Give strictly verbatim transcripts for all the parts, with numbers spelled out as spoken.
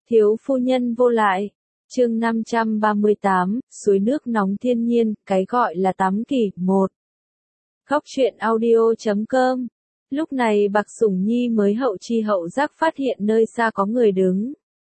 Thiếu phu nhân vô lại. Chương năm trăm ba mươi tám, suối nước nóng thiên nhiên, cái gọi là tắm kỳ, một. Góc truyện audio chấm com. Lúc này Bạc Sủng Nhi mới hậu chi hậu giác phát hiện nơi xa có người đứng.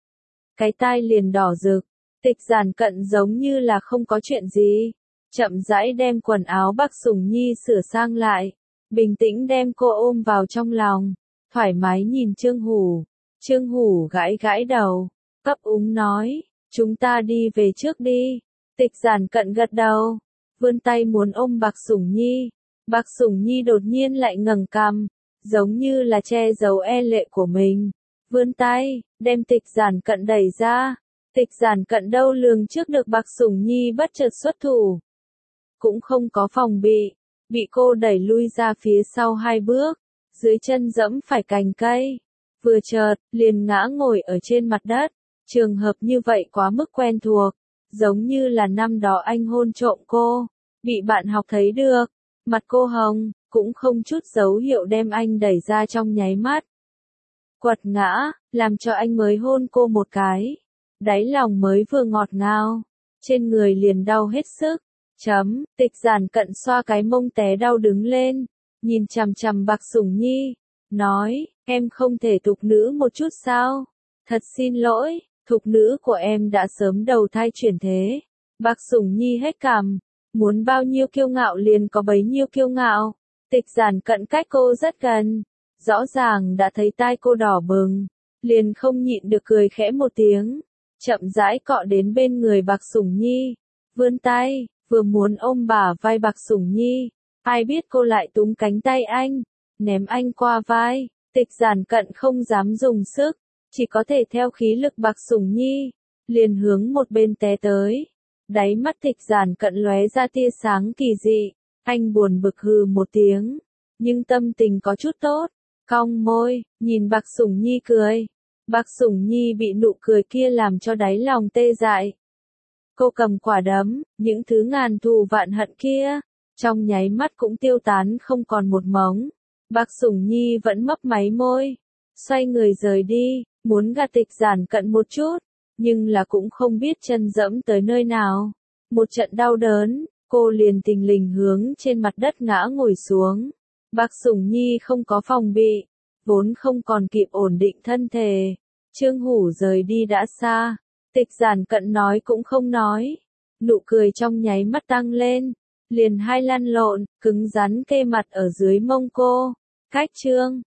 Cái tai liền đỏ rực, Tịch Giản Cận giống như là không có chuyện gì. Chậm rãi đem quần áo Bạc Sủng Nhi sửa sang lại, bình tĩnh đem cô ôm vào trong lòng, thoải mái nhìn Trương Hủ. Trương Hủ gãi gãi đầu, ấp úng nói, chúng ta đi về trước đi. Tịch Giản Cận gật đầu, vươn tay muốn ôm Bạc Sủng Nhi. Bạc Sủng Nhi đột nhiên lại ngẩng cằm, giống như là che giấu e lệ của mình. Vươn tay, đem Tịch Giản Cận đẩy ra. Tịch Giản Cận đâu lường trước được Bạc Sủng Nhi bất chợt xuất thủ. Cũng không có phòng bị, bị cô đẩy lui ra phía sau hai bước, dưới chân dẫm phải cành cây. Vừa chợt, liền ngã ngồi ở trên mặt đất. Trường hợp như vậy quá mức quen thuộc, giống như là năm đó anh hôn trộm cô, bị bạn học thấy được, mặt cô hồng, cũng không chút dấu hiệu đem anh đẩy ra trong nháy mắt. Quật ngã, làm cho anh mới hôn cô một cái, đáy lòng mới vừa ngọt ngào, trên người liền đau hết sức. Chấm, Tịch Giản Cận xoa cái mông té đau đứng lên, nhìn chằm chằm Bạc Sủng Nhi, nói, em không thể thục nữ một chút sao? Thật xin lỗi, thục nữ của em đã sớm đầu thai chuyển thế. Bạc Sủng Nhi hết cằm, muốn bao nhiêu kiêu ngạo liền có bấy nhiêu kiêu ngạo. Tịch Giản Cận cách cô rất gần, rõ ràng đã thấy tai cô đỏ bừng, liền không nhịn được cười khẽ một tiếng, chậm rãi cọ đến bên người Bạc Sủng Nhi, vươn tay, vừa muốn ôm bả vai Bạc Sủng Nhi, ai biết cô lại túm cánh tay anh, ném anh qua vai. Tịch Giản Cận không dám dùng sức, chỉ có thể theo khí lực Bạc Sủng Nhi, liền hướng một bên té tới. Đáy mắt Tịch Giản Cận lóe ra tia sáng kỳ dị, anh buồn bực hừ một tiếng, nhưng tâm tình có chút tốt, cong môi, nhìn Bạc Sủng Nhi cười. Bạc Sủng Nhi bị nụ cười kia làm cho đáy lòng tê dại. Cô cầm quả đấm, những thứ ngàn thù vạn hận kia, trong nháy mắt cũng tiêu tán không còn một mống. Bạc Sủng Nhi vẫn mấp máy môi, xoay người rời đi, muốn gạt Tịch Giản Cận một chút, nhưng là cũng không biết chân dẫm tới nơi nào. Một trận đau đớn, cô liền tình lình hướng trên mặt đất ngã ngồi xuống. Bạc Sủng Nhi không có phòng bị, vốn không còn kịp ổn định thân thể. Trương Hủ rời đi đã xa, Tịch Giản Cận nói cũng không nói, nụ cười trong nháy mắt tăng lên, liền hai lăn lộn, cứng rắn kê mặt ở dưới mông cô. Cách chương